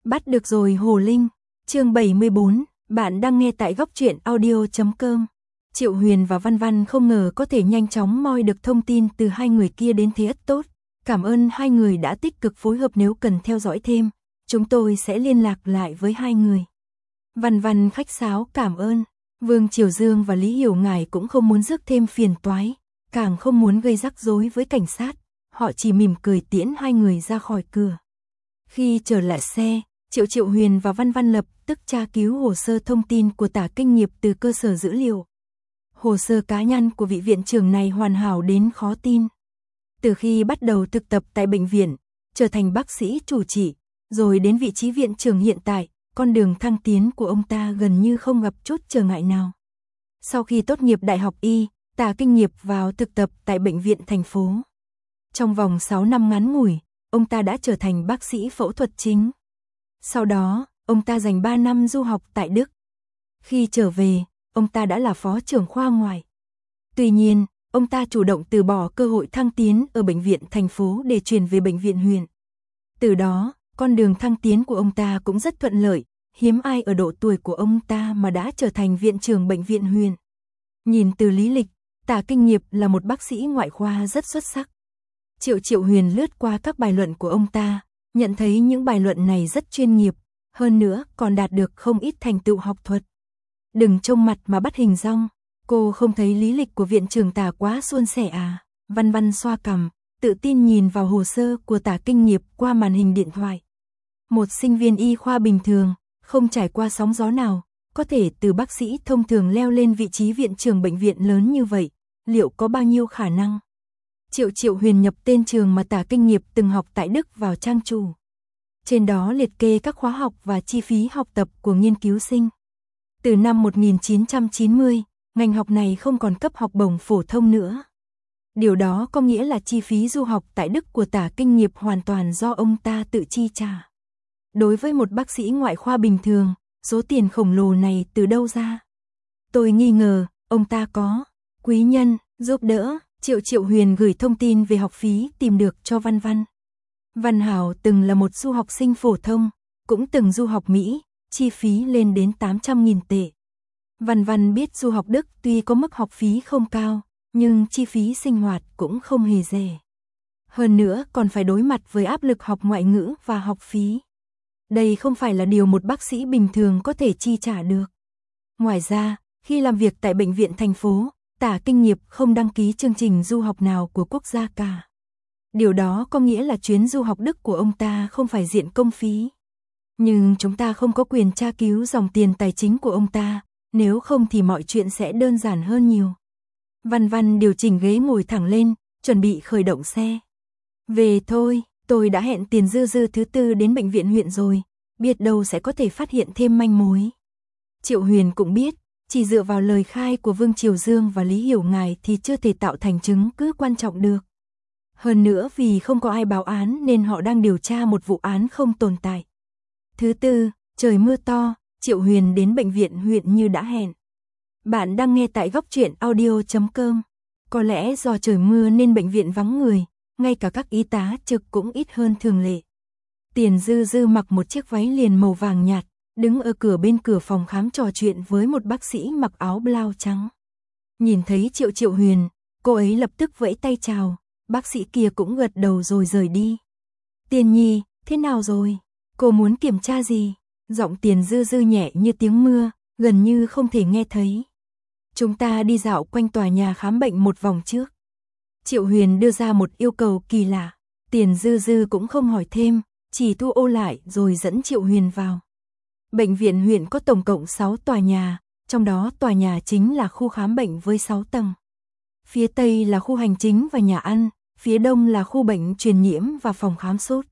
Bắt được rồi Hồ Linh, chương 74, bạn đang nghe tại góc truyện audio.com. Triệu Huyền và Văn Văn không ngờ có thể nhanh chóng moi được thông tin từ hai người kia đến thế ất tốt. Cảm ơn hai người đã tích cực phối hợp, nếu cần theo dõi thêm, chúng tôi sẽ liên lạc lại với hai người. Văn Văn khách sáo cảm ơn. Vương Triều Dương và Lý Hiểu Ngải cũng không muốn rước thêm phiền toái, càng không muốn gây rắc rối với cảnh sát. Họ chỉ mỉm cười tiễn hai người ra khỏi cửa. Khi trở lại xe, Triệu Huyền và Văn Văn lập tức tra cứu hồ sơ thông tin của Tả Kinh Nghiệp từ cơ sở dữ liệu. Hồ sơ cá nhân của vị viện trưởng này hoàn hảo đến khó tin. Từ khi bắt đầu thực tập tại bệnh viện, trở thành bác sĩ chủ trị, rồi đến vị trí viện trưởng hiện tại, con đường thăng tiến của ông ta gần như không gặp chút trở ngại nào. Sau khi tốt nghiệp Đại học Y, Tả Kinh Nghiệp vào thực tập tại bệnh viện thành phố. Trong vòng 6 năm ngắn ngủi, ông ta đã trở thành bác sĩ phẫu thuật chính. Sau đó, ông ta dành 3 năm du học tại Đức. Khi trở về, ông ta đã là phó trưởng khoa ngoại. Tuy nhiên, ông ta chủ động từ bỏ cơ hội thăng tiến ở bệnh viện thành phố để chuyển về bệnh viện huyện. Từ đó, con đường thăng tiến của ông ta cũng rất thuận lợi, hiếm ai ở độ tuổi của ông ta mà đã trở thành viện trưởng bệnh viện huyện. Nhìn từ lý lịch, Tả Kinh Nghiệp là một bác sĩ ngoại khoa rất xuất sắc. Triệu Huyền lướt qua các bài luận của ông ta, nhận thấy những bài luận này rất chuyên nghiệp, hơn nữa còn đạt được không ít thành tựu học thuật. Đừng trông mặt mà bắt hình dong, cô không thấy lý lịch của viện trưởng Tả quá suôn sẻ à? Văn Văn xoa cằm, tự tin nhìn vào hồ sơ của Tả Kinh Nghiệp qua màn hình điện thoại. Một sinh viên y khoa bình thường, không trải qua sóng gió nào, có thể từ bác sĩ thông thường leo lên vị trí viện trưởng bệnh viện lớn như vậy, liệu có bao nhiêu khả năng? Triệu Huyền nhập tên trường mà Tả Kinh Nghiệp từng học tại Đức vào trang chủ. Trên đó liệt kê các khóa học và chi phí học tập của nghiên cứu sinh. Từ năm 1990, ngành học này không còn cấp học bổng phổ thông nữa. Điều đó có nghĩa là chi phí du học tại Đức của Tả Kinh Nghiệp hoàn toàn do ông ta tự chi trả. Đối với một bác sĩ ngoại khoa bình thường, số tiền khổng lồ này từ đâu ra? Tôi nghi ngờ, ông ta có quý nhân giúp đỡ. Triệu Huyền gửi thông tin về học phí tìm được cho Văn Văn. Văn Hảo từng là một du học sinh phổ thông, cũng từng du học Mỹ, chi phí lên đến 800.000 tệ. Văn Văn biết du học Đức tuy có mức học phí không cao, nhưng chi phí sinh hoạt cũng không hề rẻ. Hơn nữa còn phải đối mặt với áp lực học ngoại ngữ và học phí. Đây không phải là điều một bác sĩ bình thường có thể chi trả được. Ngoài ra, khi làm việc tại bệnh viện thành phố, Tả Kinh Nghiệp không đăng ký chương trình du học nào của quốc gia cả. Điều đó có nghĩa là chuyến du học Đức của ông ta không phải diện công phí. Nhưng chúng ta không có quyền tra cứu dòng tiền tài chính của ông ta, nếu không thì mọi chuyện sẽ đơn giản hơn nhiều. Văn Văn điều chỉnh ghế ngồi thẳng lên, chuẩn bị khởi động xe. Về thôi, tôi đã hẹn Tiền Dư thứ tư đến bệnh viện huyện rồi, biết đâu sẽ có thể phát hiện thêm manh mối. Triệu Huyền cũng biết, chỉ dựa vào lời khai của Vương Triều Dương và Lý Hiểu Ngải thì chưa thể tạo thành chứng cứ quan trọng được. Hơn nữa vì không có ai báo án nên họ đang điều tra một vụ án không tồn tại. Thứ tư, trời mưa to, Triệu Huyền đến bệnh viện huyện như đã hẹn. Bạn đang nghe tại góc truyện audio.com. Có lẽ do trời mưa nên bệnh viện vắng người, ngay cả các y tá trực cũng ít hơn thường lệ. Tiền Dư mặc một chiếc váy liền màu vàng nhạt, đứng ở bên cửa phòng khám trò chuyện với một bác sĩ mặc áo blau trắng. Nhìn thấy Triệu Huyền, cô ấy lập tức vẫy tay chào, bác sĩ kia cũng gật đầu rồi rời đi. Tiền Nhi, thế nào rồi? Cô muốn kiểm tra gì? Giọng Tiền Dư nhẹ như tiếng mưa, gần như không thể nghe thấy. Chúng ta đi dạo quanh tòa nhà khám bệnh một vòng trước. Triệu Huyền đưa ra một yêu cầu kỳ lạ. Tiền Dư cũng không hỏi thêm, chỉ thu ô lại rồi dẫn Triệu Huyền vào. Bệnh viện huyện có tổng cộng 6 tòa nhà, trong đó tòa nhà chính là khu khám bệnh với 6 tầng. Phía Tây là khu hành chính và nhà ăn, phía Đông là khu bệnh truyền nhiễm và phòng khám sốt.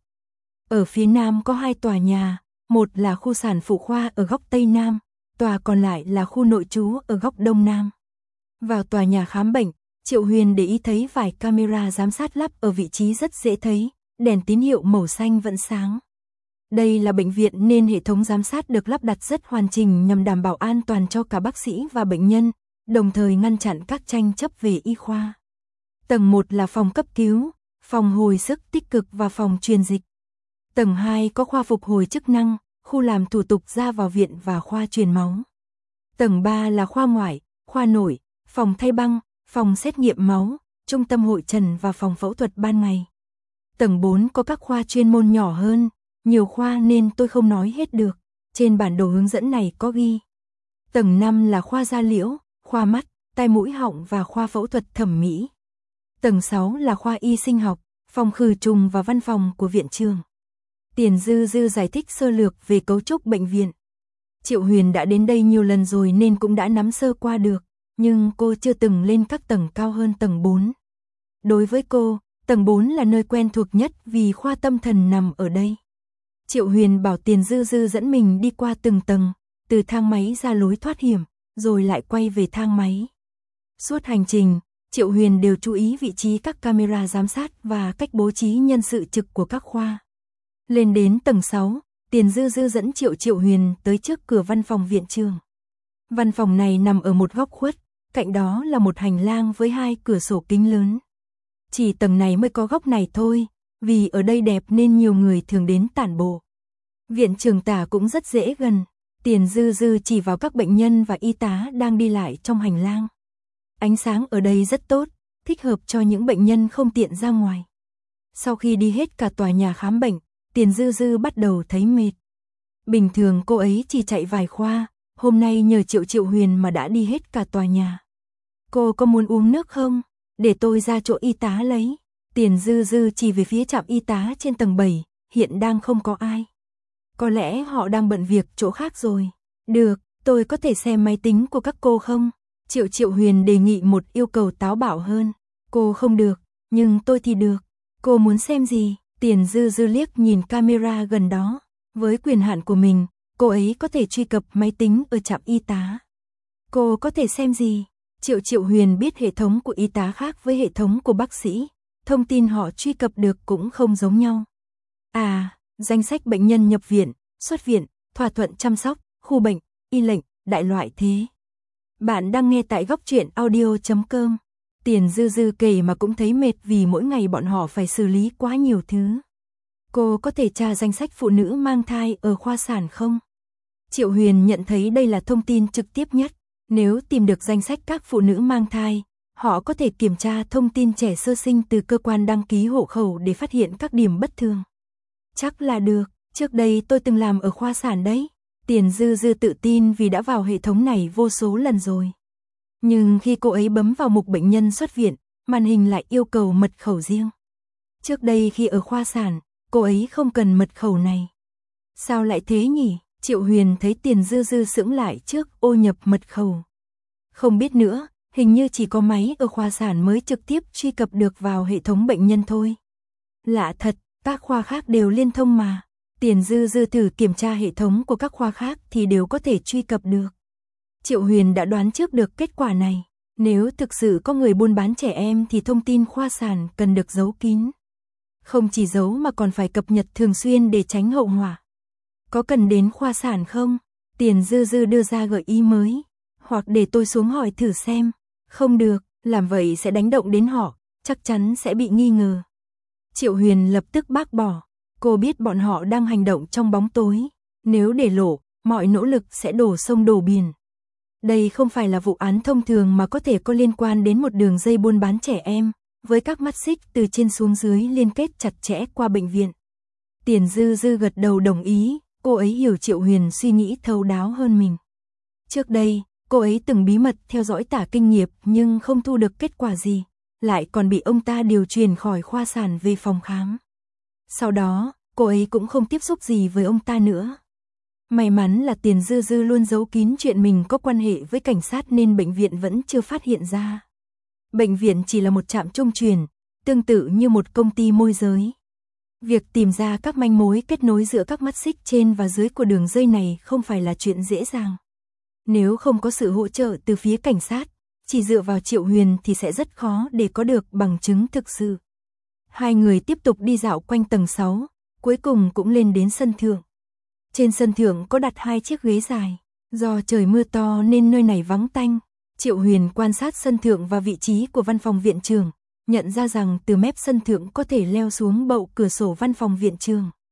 Ở phía Nam có 2 tòa nhà, một là khu sản phụ khoa ở góc Tây Nam, tòa còn lại là khu nội trú ở góc Đông Nam. Vào tòa nhà khám bệnh, Triệu Huyền để ý thấy vài camera giám sát lắp ở vị trí rất dễ thấy, đèn tín hiệu màu xanh vẫn sáng. Đây là bệnh viện nên hệ thống giám sát được lắp đặt rất hoàn chỉnh nhằm đảm bảo an toàn cho cả bác sĩ và bệnh nhân, đồng thời ngăn chặn các tranh chấp về y khoa. Tầng 1 là phòng cấp cứu, phòng hồi sức tích cực và phòng truyền dịch. Tầng 2 có khoa phục hồi chức năng, khu làm thủ tục ra vào viện và khoa truyền máu. Tầng 3 là khoa ngoại, khoa nội, phòng thay băng, phòng xét nghiệm máu, trung tâm hội trần và phòng phẫu thuật ban ngày. Tầng 4 có các khoa chuyên môn nhỏ hơn, nhiều khoa nên tôi không nói hết được, trên bản đồ hướng dẫn này có ghi. Tầng 5 là khoa da liễu, khoa mắt, tai mũi họng và khoa phẫu thuật thẩm mỹ. Tầng 6 là khoa y sinh học, phòng khử trùng và văn phòng của viện trưởng. Tiền Dư Dư giải thích sơ lược về cấu trúc bệnh viện. Triệu Huyền đã đến đây nhiều lần rồi nên cũng đã nắm sơ qua được, nhưng cô chưa từng lên các tầng cao hơn tầng 4. Đối với cô, tầng 4 là nơi quen thuộc nhất vì khoa tâm thần nằm ở đây. Triệu Huyền bảo Tiền Dư Dư dẫn mình đi qua từng tầng, từ thang máy ra lối thoát hiểm, rồi lại quay về thang máy. Suốt hành trình, Triệu Huyền đều chú ý vị trí các camera giám sát và cách bố trí nhân sự trực của các khoa. Lên đến tầng 6, Tiền Dư Dư dẫn Triệu Huyền tới trước cửa văn phòng viện trưởng. Văn phòng này nằm ở một góc khuất, cạnh đó là một hành lang với 2 cửa sổ kính lớn. Chỉ tầng này mới có góc này thôi, vì ở đây đẹp nên nhiều người thường đến tản bộ. Viện trưởng tả cũng rất dễ gần, Tiền Dư Dư chỉ vào các bệnh nhân và y tá đang đi lại trong hành lang. Ánh sáng ở đây rất tốt, thích hợp cho những bệnh nhân không tiện ra ngoài. Sau khi đi hết cả tòa nhà khám bệnh, Tiền Dư Dư bắt đầu thấy mệt. Bình thường cô ấy chỉ chạy vài khoa, hôm nay nhờ Triệu Huyền mà đã đi hết cả tòa nhà. Cô có muốn uống nước không? Để tôi ra chỗ y tá lấy. Tiền Dư Dư chỉ về phía trạm y tá trên tầng 7, hiện đang không có ai. Có lẽ họ đang bận việc chỗ khác rồi. Được, tôi có thể xem máy tính của các cô không? Triệu Huyền đề nghị một yêu cầu táo bạo hơn. Cô không được, nhưng tôi thì được. Cô muốn xem gì? Tiền Dư Dư liếc nhìn camera gần đó. Với quyền hạn của mình, cô ấy có thể truy cập máy tính ở trạm y tá. Cô có thể xem gì? Triệu Huyền biết hệ thống của y tá khác với hệ thống của bác sĩ. Thông tin họ truy cập được cũng không giống nhau. À, danh sách bệnh nhân nhập viện, xuất viện, thỏa thuận chăm sóc, khu bệnh, y lệnh, đại loại thế. Bạn đang nghe tại góc truyện audio.com. Tiền Dư Dư kể mà cũng thấy mệt vì mỗi ngày bọn họ phải xử lý quá nhiều thứ. Cô có thể tra danh sách phụ nữ mang thai ở khoa sản không? Triệu Huyền nhận thấy đây là thông tin trực tiếp nhất. Nếu tìm được danh sách các phụ nữ mang thai, họ có thể kiểm tra thông tin trẻ sơ sinh từ cơ quan đăng ký hộ khẩu để phát hiện các điểm bất thường. Chắc là được, trước đây tôi từng làm ở khoa sản đấy. Tiền Dư Dư tự tin vì đã vào hệ thống này vô số lần rồi. Nhưng khi cô ấy bấm vào mục bệnh nhân xuất viện, màn hình lại yêu cầu mật khẩu riêng. Trước đây khi ở khoa sản, cô ấy không cần mật khẩu này. Sao lại thế nhỉ? Triệu Huyền thấy Tiền Dư Dư sững lại trước ô nhập mật khẩu. Không biết nữa, hình như chỉ có máy ở khoa sản mới trực tiếp truy cập được vào hệ thống bệnh nhân thôi. Lạ thật, các khoa khác đều liên thông mà. Tiền Dư Dư thử kiểm tra hệ thống của các khoa khác thì đều có thể truy cập được. Triệu Huyền đã đoán trước được kết quả này. Nếu thực sự có người buôn bán trẻ em thì thông tin khoa sản cần được giấu kín. Không chỉ giấu mà còn phải cập nhật thường xuyên để tránh hậu họa. Có cần đến khoa sản không? Tiền Dư Dư đưa ra gợi ý mới. Hoặc để tôi xuống hỏi thử xem. Không được, làm vậy sẽ đánh động đến họ, chắc chắn sẽ bị nghi ngờ. Triệu Huyền lập tức bác bỏ. Cô biết bọn họ đang hành động trong bóng tối. Nếu để lộ, mọi nỗ lực sẽ đổ sông đổ biển. Đây không phải là vụ án thông thường mà có thể có liên quan đến một đường dây buôn bán trẻ em, với các mắt xích từ trên xuống dưới liên kết chặt chẽ qua bệnh viện. Tiền Dư Dư gật đầu đồng ý, cô ấy hiểu Triệu Huyền suy nghĩ thấu đáo hơn mình. Trước đây, cô ấy từng bí mật theo dõi Tả Kinh Nghiệp nhưng không thu được kết quả gì, lại còn bị ông ta điều chuyển khỏi khoa sản về phòng khám. Sau đó, cô ấy cũng không tiếp xúc gì với ông ta nữa. May mắn là Tiền Dư Dư luôn giấu kín chuyện mình có quan hệ với cảnh sát nên bệnh viện vẫn chưa phát hiện ra. Bệnh viện chỉ là một trạm trung truyền, tương tự như một công ty môi giới. Việc tìm ra các manh mối kết nối giữa các mắt xích trên và dưới của đường dây này không phải là chuyện dễ dàng. Nếu không có sự hỗ trợ từ phía cảnh sát, chỉ dựa vào Triệu Huyền thì sẽ rất khó để có được bằng chứng thực sự. Hai người tiếp tục đi dạo quanh tầng 6, cuối cùng cũng lên đến sân thượng. Trên sân thượng có đặt 2 chiếc ghế dài, do trời mưa to nên nơi này vắng tanh. Triệu Huyền quan sát sân thượng và vị trí của văn phòng viện trưởng, nhận ra rằng từ mép sân thượng có thể leo xuống bậu cửa sổ văn phòng viện trưởng.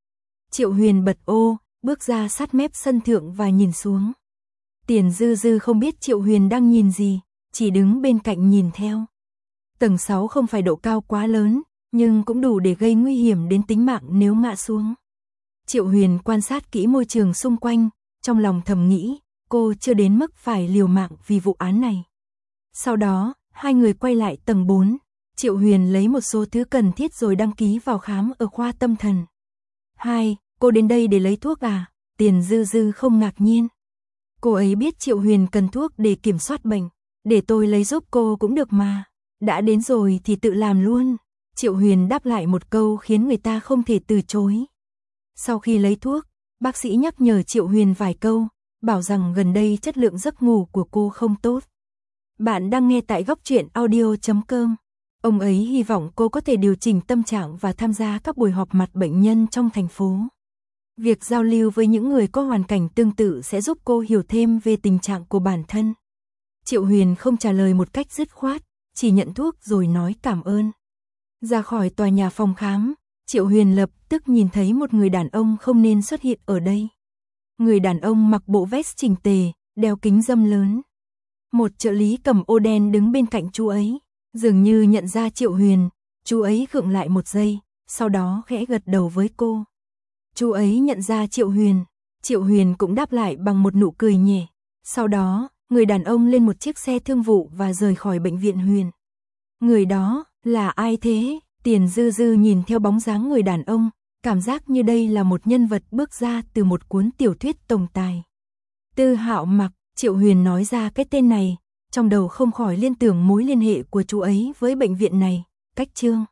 Triệu Huyền bật ô, bước ra sát mép sân thượng và nhìn xuống. Tiền Dư Dư không biết Triệu Huyền đang nhìn gì, chỉ đứng bên cạnh nhìn theo. Tầng 6 không phải độ cao quá lớn, nhưng cũng đủ để gây nguy hiểm đến tính mạng nếu ngã xuống. Triệu Huyền quan sát kỹ môi trường xung quanh, trong lòng thầm nghĩ, cô chưa đến mức phải liều mạng vì vụ án này. Sau đó, hai người quay lại tầng 4, Triệu Huyền lấy một số thứ cần thiết rồi đăng ký vào khám ở khoa tâm thần. Cô đến đây để lấy thuốc à? Tiền Dư Dư không ngạc nhiên. Cô ấy biết Triệu Huyền cần thuốc để kiểm soát bệnh, để tôi lấy giúp cô cũng được mà. Đã đến rồi thì tự làm luôn. Triệu Huyền đáp lại một câu khiến người ta không thể từ chối. Sau khi lấy thuốc, bác sĩ nhắc nhở Triệu Huyền vài câu, bảo rằng gần đây chất lượng giấc ngủ của cô không tốt. Bạn đang nghe tại góc truyện audio.com. Ông ấy hy vọng cô có thể điều chỉnh tâm trạng và tham gia các buổi họp mặt bệnh nhân trong thành phố. Việc giao lưu với những người có hoàn cảnh tương tự sẽ giúp cô hiểu thêm về tình trạng của bản thân. Triệu Huyền không trả lời một cách dứt khoát, chỉ nhận thuốc rồi nói cảm ơn. Ra khỏi tòa nhà phòng khám, Triệu Huyền lập tức nhìn thấy một người đàn ông không nên xuất hiện ở đây. Người đàn ông mặc bộ vest chỉnh tề, đeo kính râm lớn. Một trợ lý cầm ô đen đứng bên cạnh chú ấy, dường như nhận ra Triệu Huyền, chú ấy khựng lại một giây, sau đó khẽ gật đầu với cô. Chú ấy nhận ra Triệu Huyền cũng đáp lại bằng một nụ cười nhẹ. Sau đó, người đàn ông lên một chiếc xe thương vụ và rời khỏi bệnh viện Huyền. Người đó, là ai thế? Tiền Dư Dư nhìn theo bóng dáng người đàn ông, cảm giác như đây là một nhân vật bước ra từ một cuốn tiểu thuyết tổng tài. Tư Hạo Mặc, Triệu Huyền nói ra cái tên này, trong đầu không khỏi liên tưởng mối liên hệ của chú ấy với bệnh viện này. Cách chương